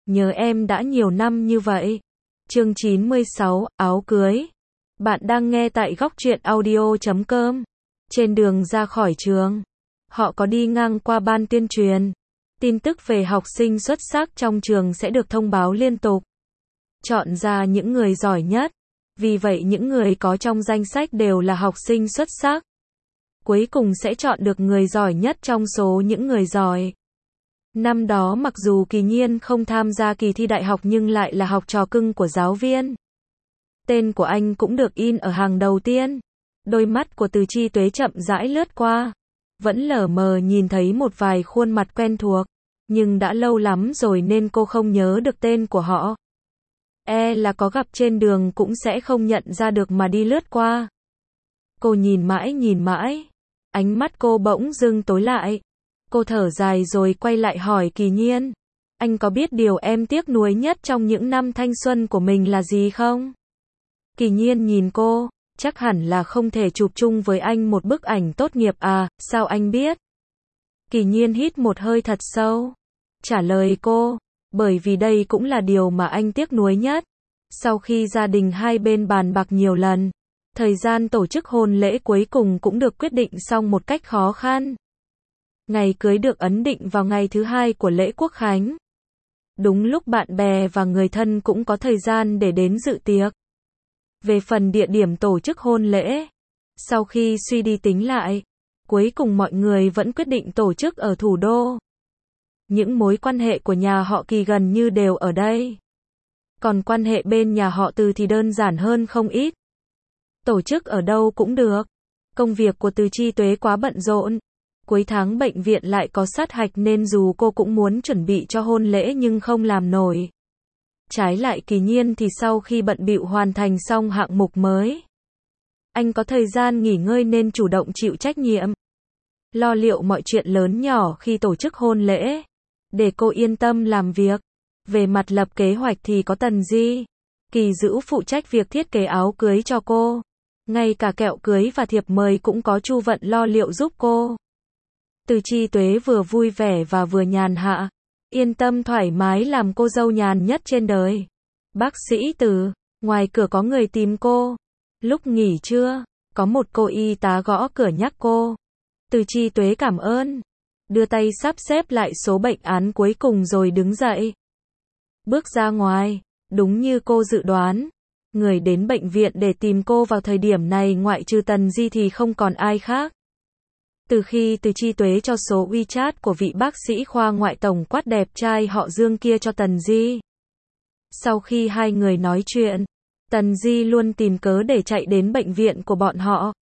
nhớ em đã nhiều năm như vậy. Chương 96, áo cưới. Bạn đang nghe tại góc truyện audio.com. Trên đường ra khỏi trường, họ có đi ngang qua ban tuyên truyền. Tin tức về học sinh xuất sắc trong trường sẽ được thông báo liên tục. Chọn ra những người giỏi nhất. Vì vậy những người có trong danh sách đều là học sinh xuất sắc. Cuối cùng sẽ chọn được người giỏi nhất trong số những người giỏi. Năm đó mặc dù Kỳ Nhiên không tham gia kỳ thi đại học nhưng lại là học trò cưng của giáo viên. Tên của anh cũng được in ở hàng đầu tiên. Đôi mắt của Từ Chi Tuế chậm rãi lướt qua. Vẫn lờ mờ nhìn thấy một vài khuôn mặt quen thuộc. Nhưng đã lâu lắm rồi nên cô không nhớ được tên của họ. Là có gặp trên đường cũng sẽ không nhận ra được mà đi lướt qua. Cô nhìn mãi. Ánh mắt cô bỗng dưng tối lại. Cô thở dài rồi quay lại hỏi Kỳ Nhiên. Anh có biết điều em tiếc nuối nhất trong những năm thanh xuân của mình là gì không? Kỳ Nhiên nhìn cô, chắc hẳn là không thể chụp chung với anh một bức ảnh tốt nghiệp à, sao anh biết? Kỳ Nhiên hít một hơi thật sâu. Trả lời cô, bởi vì đây cũng là điều mà anh tiếc nuối nhất. Sau khi gia đình hai bên bàn bạc nhiều lần, thời gian tổ chức hôn lễ cuối cùng cũng được quyết định xong một cách khó khăn. Ngày cưới được ấn định vào ngày thứ 2 của lễ Quốc khánh. Đúng lúc bạn bè và người thân cũng có thời gian để đến dự tiệc. Về phần địa điểm tổ chức hôn lễ, sau khi suy đi tính lại, cuối cùng mọi người vẫn quyết định tổ chức ở thủ đô. Những mối quan hệ của nhà họ Kỳ gần như đều ở đây. Còn quan hệ bên nhà họ Từ thì đơn giản hơn không ít. Tổ chức ở đâu cũng được. Công việc của Từ Chi Tuế quá bận rộn. Cuối tháng bệnh viện lại có sát hạch nên dù cô cũng muốn chuẩn bị cho hôn lễ nhưng không làm nổi. Trái lại Kỳ Nhiên thì sau khi bận bịu hoàn thành xong hạng mục mới, anh có thời gian nghỉ ngơi nên chủ động chịu trách nhiệm. Lo liệu mọi chuyện lớn nhỏ khi tổ chức hôn lễ, để cô yên tâm làm việc. Về mặt lập kế hoạch thì có Tần Di, Kỳ Dữ phụ trách việc thiết kế áo cưới cho cô. Ngay cả kẹo cưới và thiệp mời cũng có Chu Vận lo liệu giúp cô. Từ Chi Tuế vừa vui vẻ và vừa nhàn hạ, yên tâm thoải mái làm cô dâu nhàn nhất trên đời. Bác sĩ Từ, ngoài cửa có người tìm cô. Lúc nghỉ trưa, có một cô y tá gõ cửa nhắc cô. Từ Chi Tuế cảm ơn, đưa tay sắp xếp lại số bệnh án cuối cùng rồi đứng dậy. Bước ra ngoài, đúng như cô dự đoán, người đến bệnh viện để tìm cô vào thời điểm này ngoại trừ Tần Di thì không còn ai khác. Từ khi Từ Chi Tuế cho số WeChat của vị bác sĩ khoa ngoại tổng quát đẹp trai họ Dương kia cho Tần Di. Sau khi hai người nói chuyện, Tần Di luôn tìm cớ để chạy đến bệnh viện của bọn họ.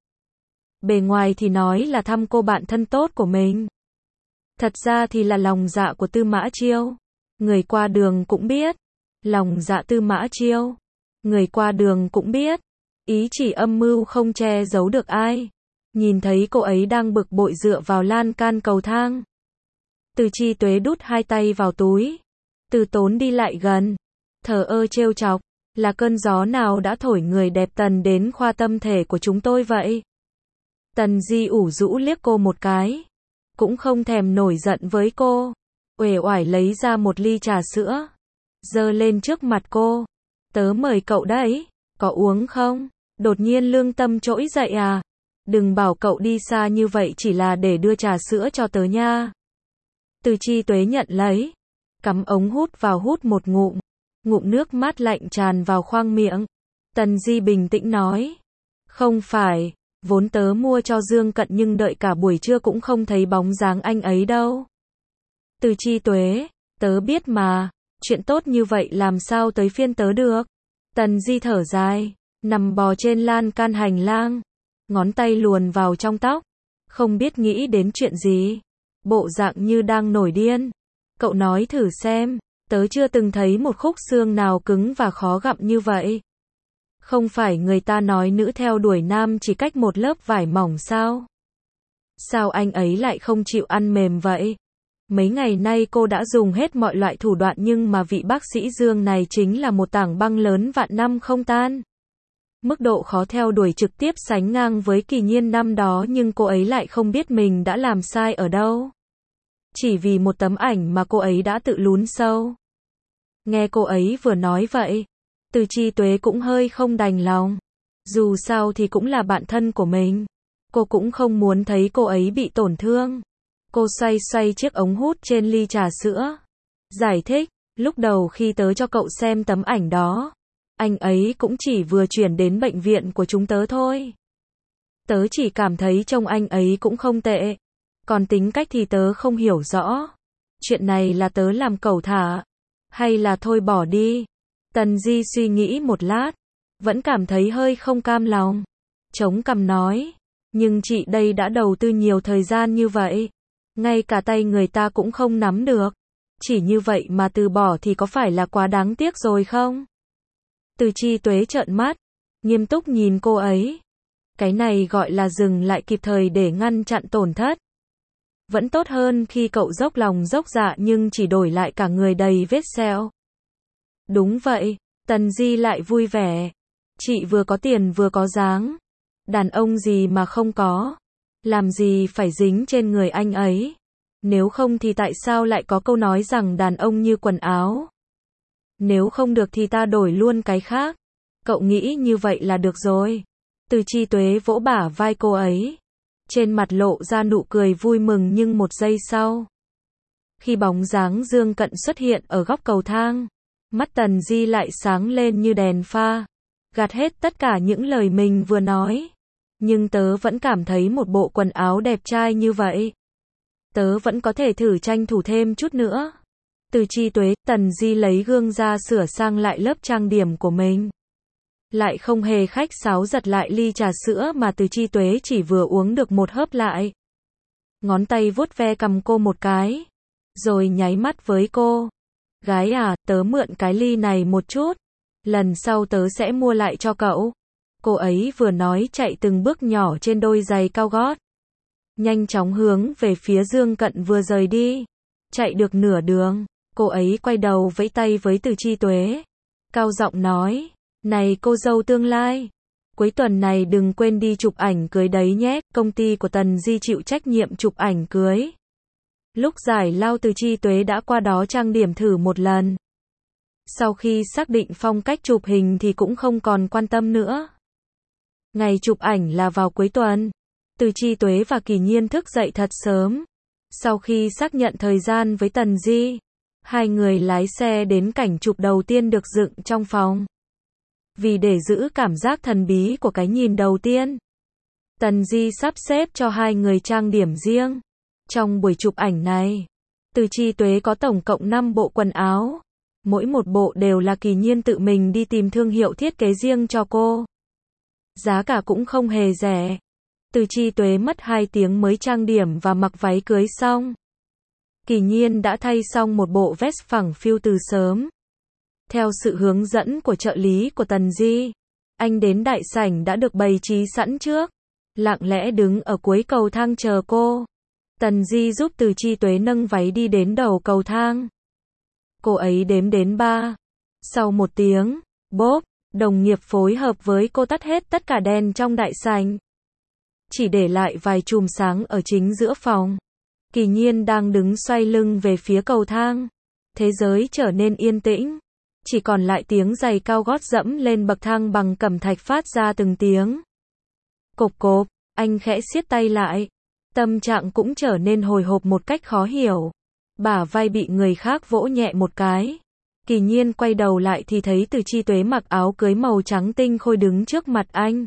Bề ngoài thì nói là thăm cô bạn thân tốt của mình. Thật ra thì là lòng dạ của Tư Mã Chiêu. Người qua đường cũng biết. Lòng dạ Tư Mã Chiêu. Người qua đường cũng biết. Ý chỉ âm mưu không che giấu được ai. Nhìn thấy cô ấy đang bực bội dựa vào lan can cầu thang. Từ Chi Tuế đút hai tay vào túi. Từ Tốn đi lại gần. Thờ ơ trêu chọc. Là cơn gió nào đã thổi người đẹp Tần đến khoa tâm thể của chúng tôi vậy? Tần Di ủ rũ liếc cô một cái. Cũng không thèm nổi giận với cô. Uể oải lấy ra một ly trà sữa. Giơ lên trước mặt cô. Tớ mời cậu đấy. Có uống không? Đột nhiên lương tâm trỗi dậy à? Đừng bảo cậu đi xa như vậy chỉ là để đưa trà sữa cho tớ nha. Từ Chi Tuế nhận lấy. Cắm ống hút vào hút một ngụm. Ngụm nước mát lạnh tràn vào khoang miệng. Tần Di bình tĩnh nói. Không phải, vốn tớ mua cho Dương Cận nhưng đợi cả buổi trưa cũng không thấy bóng dáng anh ấy đâu. Từ Chi Tuế, tớ biết mà, chuyện tốt như vậy làm sao tới phiên tớ được. Tần Di thở dài, nằm bò trên lan can hành lang, ngón tay luồn vào trong tóc, không biết nghĩ đến chuyện gì. Bộ dạng như đang nổi điên. Cậu nói thử xem, tớ chưa từng thấy một khúc xương nào cứng và khó gặm như vậy. Không phải người ta nói nữ theo đuổi nam chỉ cách một lớp vải mỏng sao? Sao anh ấy lại không chịu ăn mềm vậy? Mấy ngày nay cô đã dùng hết mọi loại thủ đoạn nhưng mà vị bác sĩ Dương này chính là một tảng băng lớn vạn năm không tan. Mức độ khó theo đuổi trực tiếp sánh ngang với Kỳ Nhiên năm đó nhưng cô ấy lại không biết mình đã làm sai ở đâu. Chỉ vì một tấm ảnh mà cô ấy đã tự lún sâu. Nghe cô ấy vừa nói vậy, Từ Chi Tuế cũng hơi không đành lòng. Dù sao thì cũng là bạn thân của mình. Cô cũng không muốn thấy cô ấy bị tổn thương. Cô xoay xoay chiếc ống hút trên ly trà sữa. Giải thích, lúc đầu khi tớ cho cậu xem tấm ảnh đó, anh ấy cũng chỉ vừa chuyển đến bệnh viện của chúng tớ thôi. Tớ chỉ cảm thấy trông anh ấy cũng không tệ. Còn tính cách thì tớ không hiểu rõ. Chuyện này là tớ làm cẩu thả, hay là thôi bỏ đi? Tần Di suy nghĩ một lát, vẫn cảm thấy hơi không cam lòng. Chống cằm nói, nhưng chị đây đã đầu tư nhiều thời gian như vậy, ngay cả tay người ta cũng không nắm được. Chỉ như vậy mà từ bỏ thì có phải là quá đáng tiếc rồi không? Từ Chi Tuế trợn mắt, nghiêm túc nhìn cô ấy. Cái này gọi là dừng lại kịp thời để ngăn chặn tổn thất. Vẫn tốt hơn khi cậu dốc lòng dốc dạ nhưng chỉ đổi lại cả người đầy vết sẹo. Đúng vậy, Tần Di lại vui vẻ. Chị vừa có tiền vừa có dáng. Đàn ông gì mà không có. Làm gì phải dính trên người anh ấy. Nếu không thì tại sao lại có câu nói rằng đàn ông như quần áo. Nếu không được thì ta đổi luôn cái khác. Cậu nghĩ như vậy là được rồi. Từ Chi Tuế vỗ bả vai cô ấy. Trên mặt lộ ra nụ cười vui mừng nhưng một giây sau, khi bóng dáng Dương Cận xuất hiện ở góc cầu thang, mắt Tần Di lại sáng lên như đèn pha, gạt hết tất cả những lời mình vừa nói. Nhưng tớ vẫn cảm thấy một bộ quần áo đẹp trai như vậy. Tớ vẫn có thể thử tranh thủ thêm chút nữa. Từ Chi Tuế, Tần Di lấy gương ra sửa sang lại lớp trang điểm của mình. Lại không hề khách sáo giật lại ly trà sữa mà Từ Chi Tuế chỉ vừa uống được một hớp lại. Ngón tay vuốt ve cằm cô một cái, rồi nháy mắt với cô. Gái à, tớ mượn cái ly này một chút. Lần sau tớ sẽ mua lại cho cậu. Cô ấy vừa nói chạy từng bước nhỏ trên đôi giày cao gót. Nhanh chóng hướng về phía Dương Cận vừa rời đi. Chạy được nửa đường, cô ấy quay đầu vẫy tay với Từ Chi Tuế. Cao giọng nói, này cô dâu tương lai, cuối tuần này đừng quên đi chụp ảnh cưới đấy nhé. Công ty của Tần Di chịu trách nhiệm chụp ảnh cưới. Lúc giải lao Từ Chi Tuế đã qua đó trang điểm thử một lần. Sau khi xác định phong cách chụp hình thì cũng không còn quan tâm nữa. Ngày chụp ảnh là vào cuối tuần. Từ Chi Tuế và Kỳ Nhiên thức dậy thật sớm. Sau khi xác nhận thời gian với Tần Di, hai người lái xe đến cảnh chụp đầu tiên được dựng trong phòng. Vì để giữ cảm giác thần bí của cái nhìn đầu tiên, Tần Di sắp xếp cho hai người trang điểm riêng. Trong buổi chụp ảnh này, Từ Chi Tuế có tổng cộng 5 bộ quần áo. Mỗi một bộ đều là Kỳ Nhiên tự mình đi tìm thương hiệu thiết kế riêng cho cô. Giá cả cũng không hề rẻ. Từ Chi Tuế mất 2 tiếng mới trang điểm và mặc váy cưới xong. Kỳ Nhiên đã thay xong một bộ vest phẳng phiu từ sớm. Theo sự hướng dẫn của trợ lý của Tần Di, anh đến đại sảnh đã được bày trí sẵn trước. Lặng lẽ đứng ở cuối cầu thang chờ cô. Tần Di giúp Từ Chi Tuế nâng váy đi đến đầu cầu thang. Cô ấy đếm đến 3. Sau 1 tiếng, bốp, đồng nghiệp phối hợp với cô tắt hết tất cả đèn trong đại sảnh. Chỉ để lại vài chùm sáng ở chính giữa phòng. Kỳ Nhiên đang đứng xoay lưng về phía cầu thang. Thế giới trở nên yên tĩnh. Chỉ còn lại tiếng giày cao gót dẫm lên bậc thang bằng cẩm thạch phát ra từng tiếng. Cộp cộp, anh khẽ siết tay lại. Tâm trạng cũng trở nên hồi hộp một cách khó hiểu. Bả vai bị người khác vỗ nhẹ một cái. Kỳ Nhiên quay đầu lại thì thấy Từ Chi Tuế mặc áo cưới màu trắng tinh khôi đứng trước mặt anh.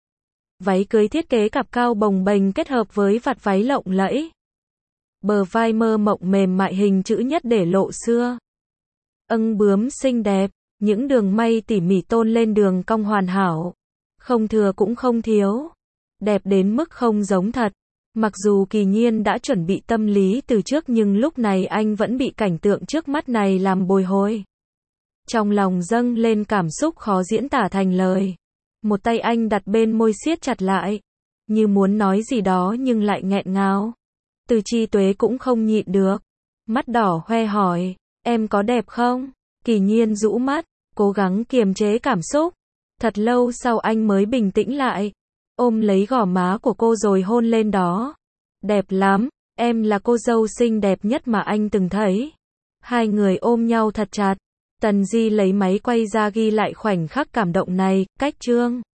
Váy cưới thiết kế cặp cao bồng bềnh kết hợp với vạt váy lộng lẫy. Bờ vai mơ mộng mềm mại hình chữ nhất để lộ xưa. Âng bướm xinh đẹp, những đường may tỉ mỉ tôn lên đường cong hoàn hảo. Không thừa cũng không thiếu. Đẹp đến mức không giống thật. Mặc dù Kỳ Nhiên đã chuẩn bị tâm lý từ trước nhưng lúc này anh vẫn bị cảnh tượng trước mắt này làm bồi hồi. Trong lòng dâng lên cảm xúc khó diễn tả thành lời. Một tay anh đặt bên môi siết chặt lại. Như muốn nói gì đó nhưng lại nghẹn ngào. Từ Chi Tuế cũng không nhịn được. Mắt đỏ hoe hỏi, em có đẹp không? Kỳ Nhiên rũ mắt, cố gắng kiềm chế cảm xúc. Thật lâu sau anh mới bình tĩnh lại. Ôm lấy gò má của cô rồi hôn lên đó. Đẹp lắm, em là cô dâu xinh đẹp nhất mà anh từng thấy. Hai người ôm nhau thật chặt. Tần Di lấy máy quay ra ghi lại khoảnh khắc cảm động này, cách chương